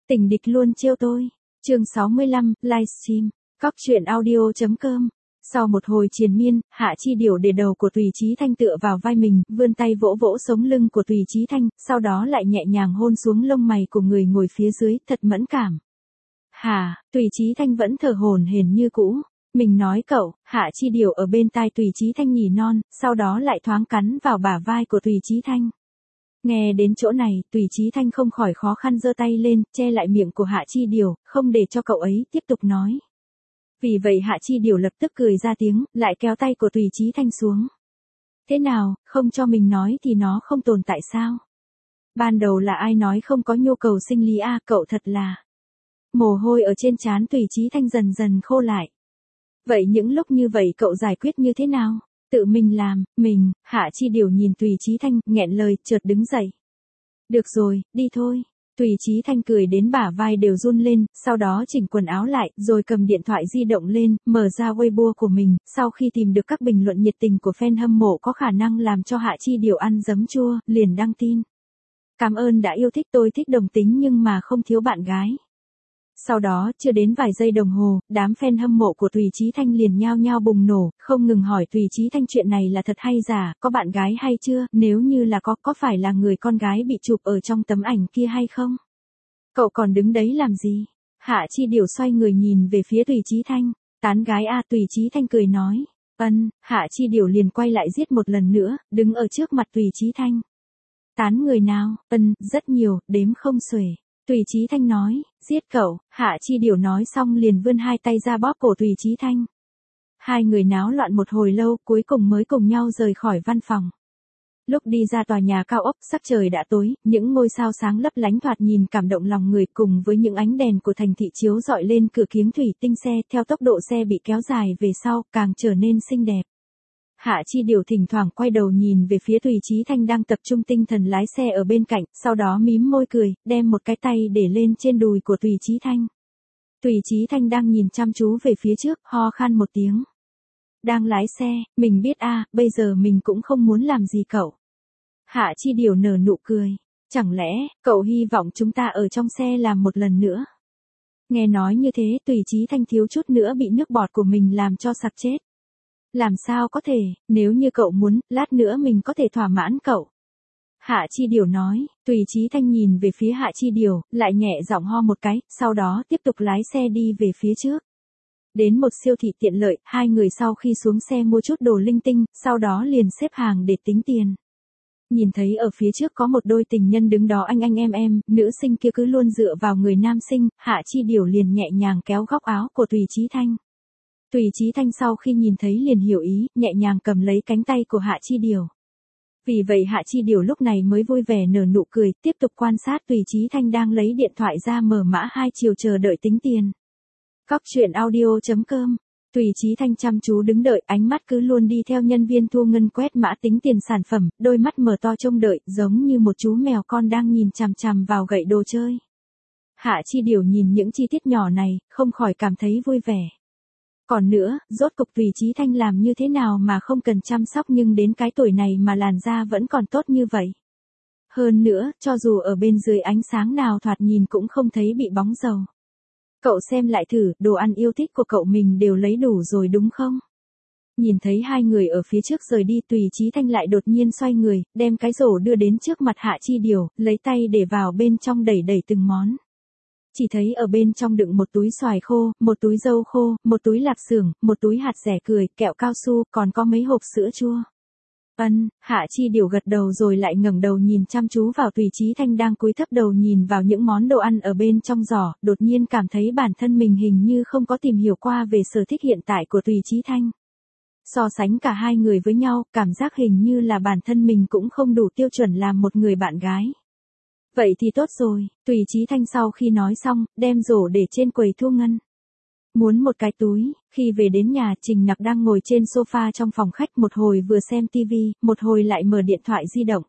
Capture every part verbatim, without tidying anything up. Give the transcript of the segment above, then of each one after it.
Tình địch luôn trêu tôi. Chương sáu mươi lăm, livestream. Cóc truyện audio chấm com. Sau một hồi triền miên, Hạ Chi Điểu để đầu của Tùy Chí Thanh tựa vào vai mình, vươn tay vỗ vỗ sống lưng của Tùy Chí Thanh, sau đó lại nhẹ nhàng hôn xuống lông mày của người ngồi phía dưới, thật mẫn cảm. Hà, Tùy Chí Thanh vẫn thở hổn hển như cũ. Mình nói cậu, Hạ Chi Điểu ở bên tai Tùy Chí Thanh nhỉ non, sau đó lại thoáng cắn vào bả vai của Tùy Chí Thanh. Nghe đến chỗ này, Tùy Chí Thanh không khỏi khó khăn giơ tay lên, che lại miệng của Hạ Chi Điểu, không để cho cậu ấy tiếp tục nói. Vì vậy Hạ Chi Điểu lập tức cười ra tiếng, lại kéo tay của Tùy Chí Thanh xuống. Thế nào, không cho mình nói thì nó không tồn tại sao? Ban đầu là ai nói không có nhu cầu sinh lý a, cậu thật là. Mồ hôi ở trên trán Tùy Chí Thanh dần dần khô lại. Vậy những lúc như vậy cậu giải quyết như thế nào? Tự mình làm, mình, Hạ Chi Điểu nhìn Tùy Chí Thanh, nghẹn lời, chợt đứng dậy. Được rồi, đi thôi. Tùy Chí Thanh cười đến bả vai đều run lên, sau đó chỉnh quần áo lại, rồi cầm điện thoại di động lên, mở ra Weibo của mình, sau khi tìm được các bình luận nhiệt tình của fan hâm mộ có khả năng làm cho Hạ Chi Điểu ăn giấm chua, liền đăng tin. Cảm ơn đã yêu thích tôi thích đồng tính nhưng mà không thiếu bạn gái. Sau đó, chưa đến vài giây đồng hồ, đám fan hâm mộ của Tùy Chí Thanh liền nhao nhao bùng nổ, không ngừng hỏi Tùy Chí Thanh chuyện này là thật hay giả, có bạn gái hay chưa, nếu như là có, có phải là người con gái bị chụp ở trong tấm ảnh kia hay không? Cậu còn đứng đấy làm gì? Hạ Chi Điểu xoay người nhìn về phía Tùy Chí Thanh, tán gái a, Tùy Chí Thanh cười nói, ân, Hạ Chi Điểu liền quay lại giết một lần nữa, đứng ở trước mặt Tùy Chí Thanh. Tán người nào? Ân, rất nhiều, đếm không xuể. Tùy Chí Thanh nói, giết cậu, Hạ Chi Điểu nói xong liền vươn hai tay ra bóp cổ Tùy Chí Thanh. Hai người náo loạn một hồi lâu, cuối cùng mới cùng nhau rời khỏi văn phòng. Lúc đi ra tòa nhà cao ốc, sắc trời đã tối, những ngôi sao sáng lấp lánh thoạt nhìn cảm động lòng người cùng với những ánh đèn của thành thị chiếu rọi lên cửa kiếng thủy tinh xe, theo tốc độ xe bị kéo dài về sau, càng trở nên xinh đẹp. Hạ Chi Điểu thỉnh thoảng quay đầu nhìn về phía Tùy Chí Thanh đang tập trung tinh thần lái xe ở bên cạnh, sau đó mím môi cười, đem một cái tay để lên trên đùi của Tùy Chí Thanh. Tùy Chí Thanh đang nhìn chăm chú về phía trước, ho khan một tiếng. Đang lái xe, mình biết a, bây giờ mình cũng không muốn làm gì cậu. Hạ Chi Điểu nở nụ cười, chẳng lẽ, cậu hy vọng chúng ta ở trong xe làm một lần nữa? Nghe nói như thế, Tùy Chí Thanh thiếu chút nữa bị nước bọt của mình làm cho sặc chết. Làm sao có thể, nếu như cậu muốn, lát nữa mình có thể thỏa mãn cậu. Hạ Chi Điểu nói, Tùy Chí Thanh nhìn về phía Hạ Chi Điểu, lại nhẹ giọng ho một cái, sau đó tiếp tục lái xe đi về phía trước. Đến một siêu thị tiện lợi, hai người sau khi xuống xe mua chút đồ linh tinh, sau đó liền xếp hàng để tính tiền. Nhìn thấy ở phía trước có một đôi tình nhân đứng đó anh anh em em, nữ sinh kia cứ luôn dựa vào người nam sinh, Hạ Chi Điểu liền nhẹ nhàng kéo góc áo của Tùy Chí Thanh. Tùy Chí Thanh sau khi nhìn thấy liền hiểu ý, nhẹ nhàng cầm lấy cánh tay của Hạ Chi Điểu. Vì vậy Hạ Chi Điểu lúc này mới vui vẻ nở nụ cười, tiếp tục quan sát Tùy Chí Thanh đang lấy điện thoại ra mở mã hai chiều chờ đợi tính tiền. Cóc truyện audio chấm com. Tùy Chí Thanh chăm chú đứng đợi, ánh mắt cứ luôn đi theo nhân viên thu ngân quét mã tính tiền sản phẩm, đôi mắt mở to trông đợi, giống như một chú mèo con đang nhìn chằm chằm vào gậy đồ chơi. Hạ Chi Điểu nhìn những chi tiết nhỏ này, không khỏi cảm thấy vui vẻ. Còn nữa, rốt cục Tùy Chí Thanh làm như thế nào mà không cần chăm sóc nhưng đến cái tuổi này mà làn da vẫn còn tốt như vậy. Hơn nữa, cho dù ở bên dưới ánh sáng nào thoạt nhìn cũng không thấy bị bóng dầu. Cậu xem lại thử, đồ ăn yêu thích của cậu mình đều lấy đủ rồi đúng không? Nhìn thấy hai người ở phía trước rời đi, Tùy Chí Thanh lại đột nhiên xoay người, đem cái rổ đưa đến trước mặt Hạ Chi Điểu, lấy tay để vào bên trong đẩy đẩy từng món. Chỉ thấy ở bên trong đựng một túi xoài khô, một túi dâu khô, một túi lạp xưởng, một túi hạt dẻ cười, kẹo cao su, còn có mấy hộp sữa chua. Ân, Hạ Chi Điểu gật đầu rồi lại ngẩng đầu nhìn chăm chú vào Tùy Chí Thanh đang cúi thấp đầu nhìn vào những món đồ ăn ở bên trong giỏ, đột nhiên cảm thấy bản thân mình hình như không có tìm hiểu qua về sở thích hiện tại của Tùy Chí Thanh. So sánh cả hai người với nhau, cảm giác hình như là bản thân mình cũng không đủ tiêu chuẩn làm một người bạn gái. Vậy thì tốt rồi, Tùy Chí Thanh sau khi nói xong, đem rổ để trên quầy thu ngân. Muốn một cái túi, khi về đến nhà Trình Nặc đang ngồi trên sofa trong phòng khách một hồi vừa xem tivi, một hồi lại mở điện thoại di động.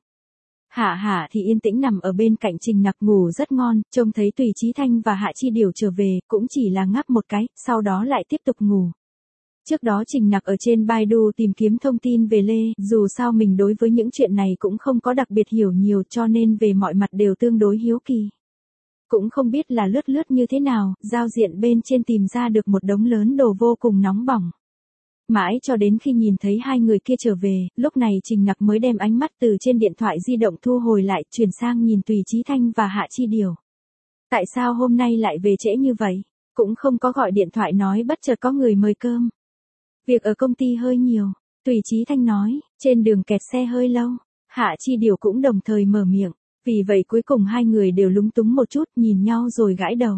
Hạ Hạ thì yên tĩnh nằm ở bên cạnh Trình Nặc ngủ rất ngon, trông thấy Tùy Chí Thanh và Hạ Chi Điểu trở về, cũng chỉ là ngáp một cái, sau đó lại tiếp tục ngủ. Trước đó Trình Nặc ở trên Baidu tìm kiếm thông tin về Lê, dù sao mình đối với những chuyện này cũng không có đặc biệt hiểu nhiều cho nên về mọi mặt đều tương đối hiếu kỳ. Cũng không biết là lướt lướt như thế nào, giao diện bên trên tìm ra được một đống lớn đồ vô cùng nóng bỏng. Mãi cho đến khi nhìn thấy hai người kia trở về, lúc này Trình Nặc mới đem ánh mắt từ trên điện thoại di động thu hồi lại, chuyển sang nhìn Tùy Chí Thanh và Hạ Chi Điều. Tại sao hôm nay lại về trễ như vậy? Cũng không có gọi điện thoại nói bất chợt có người mời cơm. Việc ở công ty hơi nhiều, Tùy Chí Thanh nói, trên đường kẹt xe hơi lâu. Hạ Chi Điều cũng đồng thời mở miệng, vì vậy cuối cùng hai người đều lúng túng một chút, nhìn nhau rồi gãi đầu.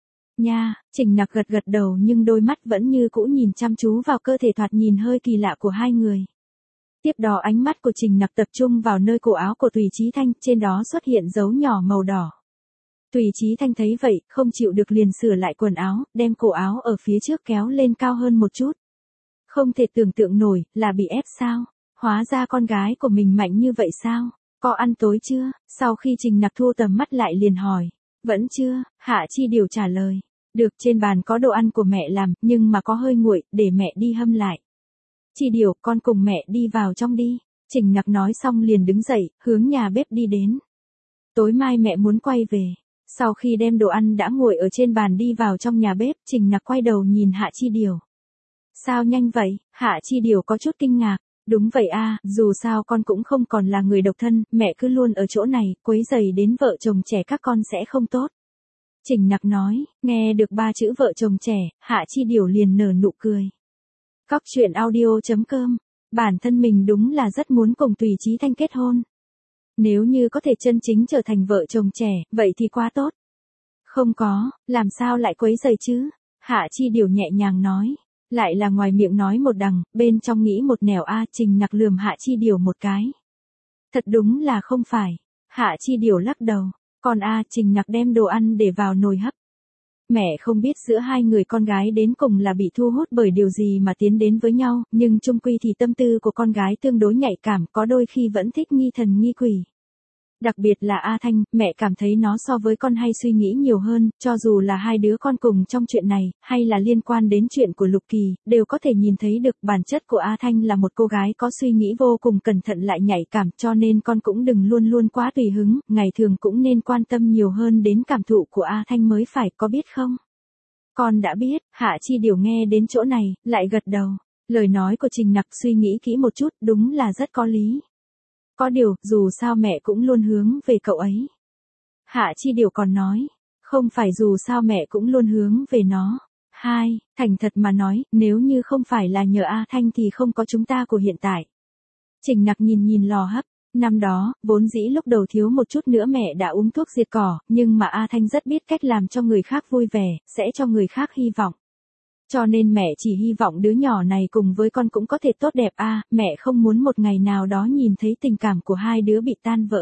Nha, Trình Nặc gật gật đầu nhưng đôi mắt vẫn như cũ nhìn chăm chú vào cơ thể thoạt nhìn hơi kỳ lạ của hai người. Tiếp đó ánh mắt của Trình Nặc tập trung vào nơi cổ áo của Tùy Chí Thanh, trên đó xuất hiện dấu nhỏ màu đỏ. Tùy Chí Thanh thấy vậy, không chịu được liền sửa lại quần áo, đem cổ áo ở phía trước kéo lên cao hơn một chút. Không thể tưởng tượng nổi, là bị ép sao? Hóa ra con gái của mình mạnh như vậy sao? Có ăn tối chưa? Sau khi Trình Nặc thu tầm mắt lại liền hỏi. Vẫn chưa, Hạ Chi Điều trả lời. Được, trên bàn có đồ ăn của mẹ làm, nhưng mà có hơi nguội, để mẹ đi hâm lại. Chi Điều, con cùng mẹ đi vào trong đi. Trình Nặc nói xong liền đứng dậy, hướng nhà bếp đi đến. Tối mai mẹ muốn quay về. Sau khi đem đồ ăn đã nguội ở trên bàn đi vào trong nhà bếp, Trình Nặc quay đầu nhìn Hạ Chi Điều. Sao nhanh vậy? Hạ Chi Điều có chút kinh ngạc. Đúng vậy a, dù sao con cũng không còn là người độc thân, mẹ cứ luôn ở chỗ này, quấy rầy đến vợ chồng trẻ các con sẽ không tốt. Trình Nặc nói, nghe được ba chữ vợ chồng trẻ, Hạ Chi Điều liền nở nụ cười. Cóc truyện audio chấm com, bản thân mình đúng là rất muốn cùng Tùy Chí Thanh kết hôn. Nếu như có thể chân chính trở thành vợ chồng trẻ, vậy thì quá tốt. Không có, làm sao lại quấy rầy chứ? Hạ Chi Điều nhẹ nhàng nói. Lại là ngoài miệng nói một đằng, bên trong nghĩ một nẻo a. Trình Nặc lườm Hạ Chi Điều một cái. Thật đúng là không phải. Hạ Chi Điều lắc đầu. Còn a, Trình Nặc đem đồ ăn để vào nồi hấp. Mẹ không biết giữa hai người con gái đến cùng là bị thu hút bởi điều gì mà tiến đến với nhau, nhưng chung quy thì tâm tư của con gái tương đối nhạy cảm, có đôi khi vẫn thích nghi thần nghi quỷ. Đặc biệt là A Thanh, mẹ cảm thấy nó so với con hay suy nghĩ nhiều hơn, cho dù là hai đứa con cùng trong chuyện này, hay là liên quan đến chuyện của Lục Kỳ, đều có thể nhìn thấy được bản chất của A Thanh là một cô gái có suy nghĩ vô cùng cẩn thận lại nhạy cảm, cho nên con cũng đừng luôn luôn quá tùy hứng, ngày thường cũng nên quan tâm nhiều hơn đến cảm thụ của A Thanh mới phải, có biết không? Con đã biết. Hạ Chi Điều nghe đến chỗ này, lại gật đầu. Lời nói của Trình Nặc suy nghĩ kỹ một chút, đúng là rất có lý. Có điều, dù sao mẹ cũng luôn hướng về cậu ấy. Hạ Chi Điều còn nói, không phải dù sao mẹ cũng luôn hướng về nó. Hai, thành thật mà nói, nếu như không phải là nhờ A Thanh thì không có chúng ta của hiện tại. Trình Nặc nhìn nhìn lò hấp, năm đó, vốn dĩ lúc đầu thiếu một chút nữa mẹ đã uống thuốc diệt cỏ, nhưng mà A Thanh rất biết cách làm cho người khác vui vẻ, sẽ cho người khác hy vọng. Cho nên mẹ chỉ hy vọng đứa nhỏ này cùng với con cũng có thể tốt đẹp a, à, mẹ không muốn một ngày nào đó nhìn thấy tình cảm của hai đứa bị tan vỡ.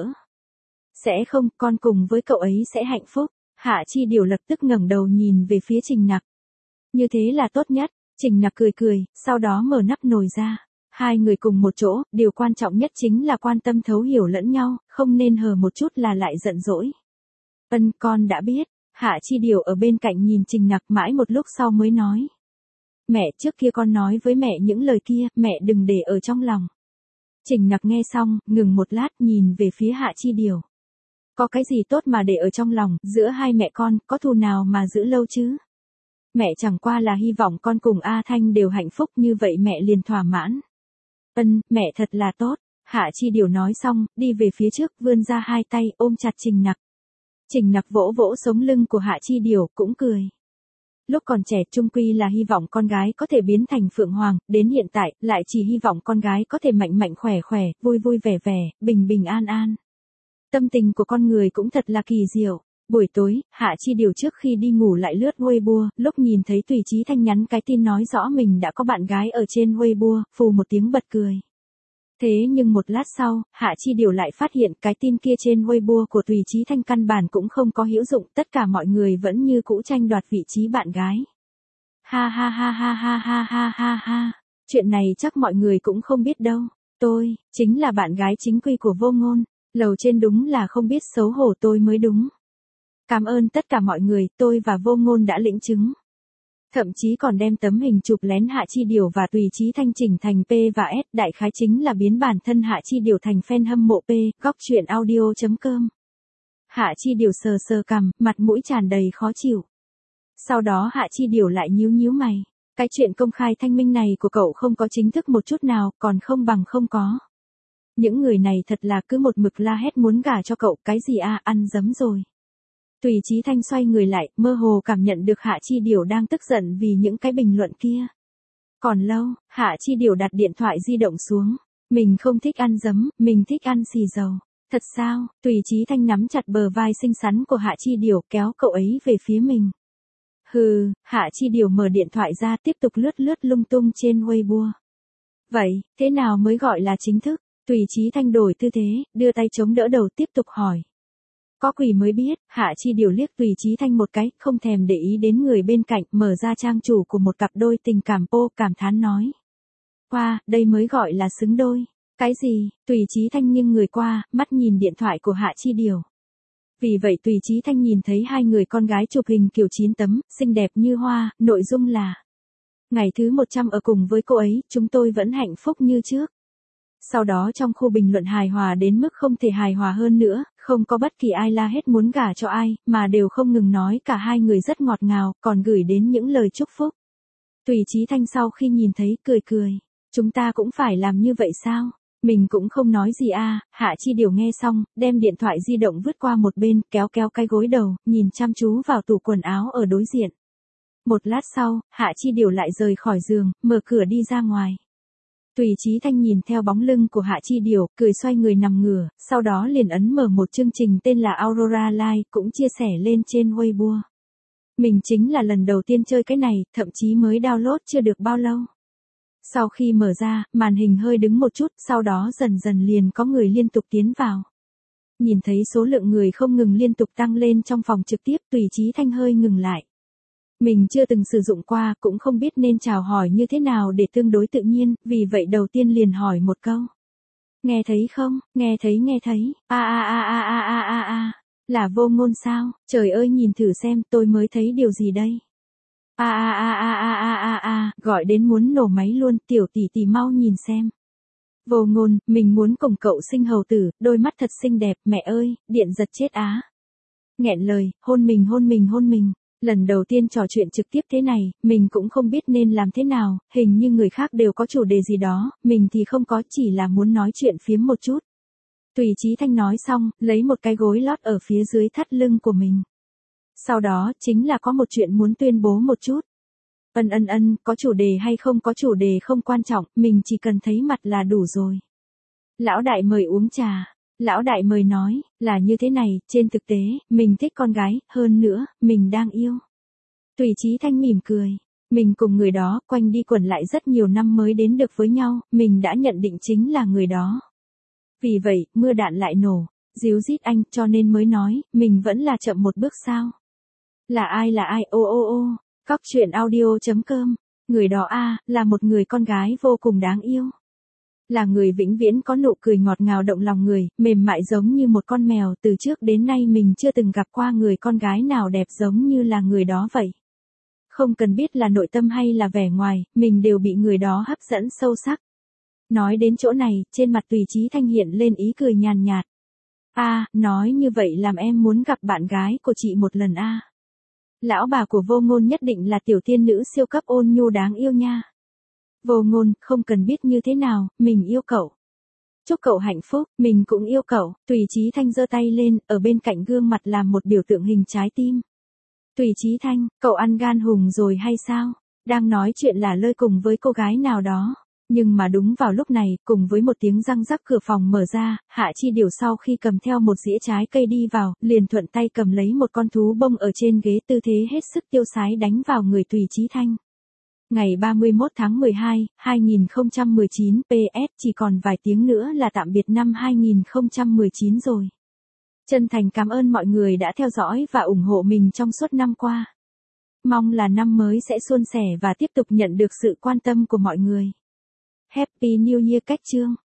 Sẽ không, con cùng với cậu ấy sẽ hạnh phúc. Hạ Chi Điều lập tức ngẩng đầu nhìn về phía Trình Nặc. Như thế là tốt nhất. Trình Nặc cười cười, sau đó mở nắp nồi ra. Hai người cùng một chỗ, điều quan trọng nhất chính là quan tâm thấu hiểu lẫn nhau, không nên hờ một chút là lại giận dỗi. Ân, con đã biết. Hạ Chi Điều ở bên cạnh nhìn Trình Nặc mãi một lúc sau mới nói. Mẹ, trước kia con nói với mẹ những lời kia, mẹ đừng để ở trong lòng. Trình Nặc nghe xong, ngừng một lát nhìn về phía Hạ Chi Điều. Có cái gì tốt mà để ở trong lòng, giữa hai mẹ con, có thù nào mà giữ lâu chứ? Mẹ chẳng qua là hy vọng con cùng A Thanh đều hạnh phúc, như vậy mẹ liền thỏa mãn. Ân, mẹ thật là tốt. Hạ Chi Điều nói xong, đi về phía trước, vươn ra hai tay, ôm chặt Trình Nặc. Trình Nặc vỗ vỗ sống lưng của Hạ Chi Điều, cũng cười. Lúc còn trẻ chung quy là hy vọng con gái có thể biến thành phượng hoàng, đến hiện tại, lại chỉ hy vọng con gái có thể mạnh mạnh khỏe khỏe, vui vui vẻ vẻ, bình bình an an. Tâm tình của con người cũng thật là kỳ diệu. Buổi tối, Hạ Chi Điều trước khi đi ngủ lại lướt Weibo, lúc nhìn thấy Tùy Chí Thanh nhắn cái tin nói rõ mình đã có bạn gái ở trên Weibo, phù một tiếng bật cười. Thế nhưng một lát sau, Hạ Chi Điều lại phát hiện cái tin kia trên Weibo của Tùy Chí Thanh căn bản cũng không có hữu dụng, tất cả mọi người vẫn như cũ tranh đoạt vị trí bạn gái. Ha ha ha ha ha ha ha ha ha, chuyện này chắc mọi người cũng không biết đâu. Tôi, chính là bạn gái chính quy của Vô Ngôn, lầu trên đúng là không biết xấu hổ tôi mới đúng. Cảm ơn tất cả mọi người, tôi và Vô Ngôn đã lĩnh chứng. Thậm chí còn đem tấm hình chụp lén Hạ Chi Điều và Tùy Chí Thanh chỉnh thành P và S, đại khái chính là biến bản thân Hạ Chi Điều thành fan hâm mộ P, cóc truyện audio chấm com. Hạ Chi Điều sờ sờ cằm, mặt mũi tràn đầy khó chịu. Sau đó Hạ Chi Điều lại nhíu nhíu mày. Cái chuyện công khai thanh minh này của cậu không có chính thức một chút nào, còn không bằng không có. Những người này thật là cứ một mực la hét muốn gả cho cậu, cái gì a, ăn dấm rồi. Tùy Chí Thanh xoay người lại, mơ hồ cảm nhận được Hạ Chi Điều đang tức giận vì những cái bình luận kia. Còn lâu, Hạ Chi Điều đặt điện thoại di động xuống. Mình không thích ăn dấm, mình thích ăn xì dầu. Thật sao? Tùy Chí Thanh nắm chặt bờ vai xinh xắn của Hạ Chi Điều, kéo cậu ấy về phía mình. Hừ, Hạ Chi Điều mở điện thoại ra, tiếp tục lướt lướt lung tung trên Weibo. Vậy, thế nào mới gọi là chính thức? Tùy Chí Thanh đổi tư thế, đưa tay chống đỡ đầu, tiếp tục hỏi. Có quỷ mới biết. Hạ Chi Điều liếc Tùy Chí Thanh một cái, không thèm để ý đến người bên cạnh, mở ra trang chủ của một cặp đôi tình cảm po, cảm thán nói. Qua, đây mới gọi là xứng đôi. Cái gì? Tùy Chí Thanh nghiêng người qua, mắt nhìn điện thoại của Hạ Chi Điều. Vì vậy Tùy Chí Thanh nhìn thấy hai người con gái chụp hình kiểu chín tấm, xinh đẹp như hoa, nội dung là: ngày thứ một trăm ở cùng với cô ấy, chúng tôi vẫn hạnh phúc như trước. Sau đó trong khu bình luận hài hòa đến mức không thể hài hòa hơn nữa, không có bất kỳ ai la hết muốn gả cho ai, mà đều không ngừng nói cả hai người rất ngọt ngào, còn gửi đến những lời chúc phúc. Tùy Chí Thanh sau khi nhìn thấy cười cười. Chúng ta cũng phải làm như vậy sao? Mình cũng không nói gì a. Hạ Chi Điều nghe xong, đem điện thoại di động vứt qua một bên, kéo kéo cái gối đầu, nhìn chăm chú vào tủ quần áo ở đối diện. Một lát sau, Hạ Chi Điều lại rời khỏi giường, mở cửa đi ra ngoài. Tùy Chí Thanh nhìn theo bóng lưng của Hạ Chi Điều, cười xoay người nằm ngửa, sau đó liền ấn mở một chương trình tên là Aurora Live, cũng chia sẻ lên trên Weibo. Mình chính là lần đầu tiên chơi cái này, thậm chí mới download chưa được bao lâu. Sau khi mở ra, màn hình hơi đứng một chút, sau đó dần dần liền có người liên tục tiến vào. Nhìn thấy số lượng người không ngừng liên tục tăng lên trong phòng trực tiếp, Tùy Chí Thanh hơi ngừng lại. Mình chưa từng sử dụng qua, cũng không biết nên chào hỏi như thế nào để tương đối tự nhiên, vì vậy đầu tiên liền hỏi một câu. Nghe thấy không? Nghe thấy nghe thấy. A a a a a a a a. Là Vô Ngôn sao? Trời ơi, nhìn thử xem, tôi mới thấy điều gì đây? A a a a a a a a, gọi đến muốn nổ máy luôn, tiểu tỷ tỷ mau nhìn xem. Vô Ngôn, mình muốn cùng cậu sinh hầu tử, đôi mắt thật xinh đẹp, mẹ ơi, điện giật chết á. Nghẹn lời, hôn mình hôn mình hôn mình. Lần đầu tiên trò chuyện trực tiếp thế này, mình cũng không biết nên làm thế nào, hình như người khác đều có chủ đề gì đó, mình thì không có, chỉ là muốn nói chuyện phiếm một chút. Tùy Chí Thanh nói xong, lấy một cái gối lót ở phía dưới thắt lưng của mình. Sau đó, chính là có một chuyện muốn tuyên bố một chút. Ân ân ân, có chủ đề hay không có chủ đề không quan trọng, mình chỉ cần thấy mặt là đủ rồi. Lão đại mời uống trà. Lão đại mời nói, là như thế này, trên thực tế, mình thích con gái, hơn nữa, mình đang yêu. Tùy Chí Thanh mỉm cười. Mình cùng người đó, quanh đi quẩn lại rất nhiều năm mới đến được với nhau, mình đã nhận định chính là người đó. Vì vậy, mưa đạn lại nổ. Díu dít anh, cho nên mới nói, mình vẫn là chậm một bước sao. Là ai là ai, ô ô ô, Cóc truyện audio chấm com. Người đó a, là một người con gái vô cùng đáng yêu. Là người vĩnh viễn có nụ cười ngọt ngào động lòng người, mềm mại giống như một con mèo, từ trước đến nay mình chưa từng gặp qua người con gái nào đẹp giống như là người đó vậy. Không cần biết là nội tâm hay là vẻ ngoài, mình đều bị người đó hấp dẫn sâu sắc. Nói đến chỗ này, trên mặt Tùy Chí Thanh hiện lên ý cười nhàn nhạt. A, à, nói như vậy làm em muốn gặp bạn gái của chị một lần a. À. Lão bà của Vô Ngôn nhất định là tiểu tiên nữ siêu cấp ôn nhu đáng yêu nha. Vô Ngôn, không cần biết như thế nào, mình yêu cậu. Chúc cậu hạnh phúc, mình cũng yêu cậu. Tùy Chí Thanh giơ tay lên, ở bên cạnh gương mặt làm một biểu tượng hình trái tim. Tùy Chí Thanh, cậu ăn gan hùng rồi hay sao? Đang nói chuyện là lơi cùng với cô gái nào đó. Nhưng mà đúng vào lúc này, cùng với một tiếng răng rắc cửa phòng mở ra, Hạ Chi Điều sau khi cầm theo một dĩa trái cây đi vào, liền thuận tay cầm lấy một con thú bông ở trên ghế, tư thế hết sức tiêu sái đánh vào người Tùy Chí Thanh. Ngày ba mươi mốt tháng mười hai, hai nghìn không trăm mười chín, pê ét chỉ còn vài tiếng nữa là tạm biệt năm hai nghìn không trăm mười chín rồi. Chân thành cảm ơn mọi người đã theo dõi và ủng hộ mình trong suốt năm qua. Mong là năm mới sẽ suôn sẻ và tiếp tục nhận được sự quan tâm của mọi người. Happy New Year Cách Chương.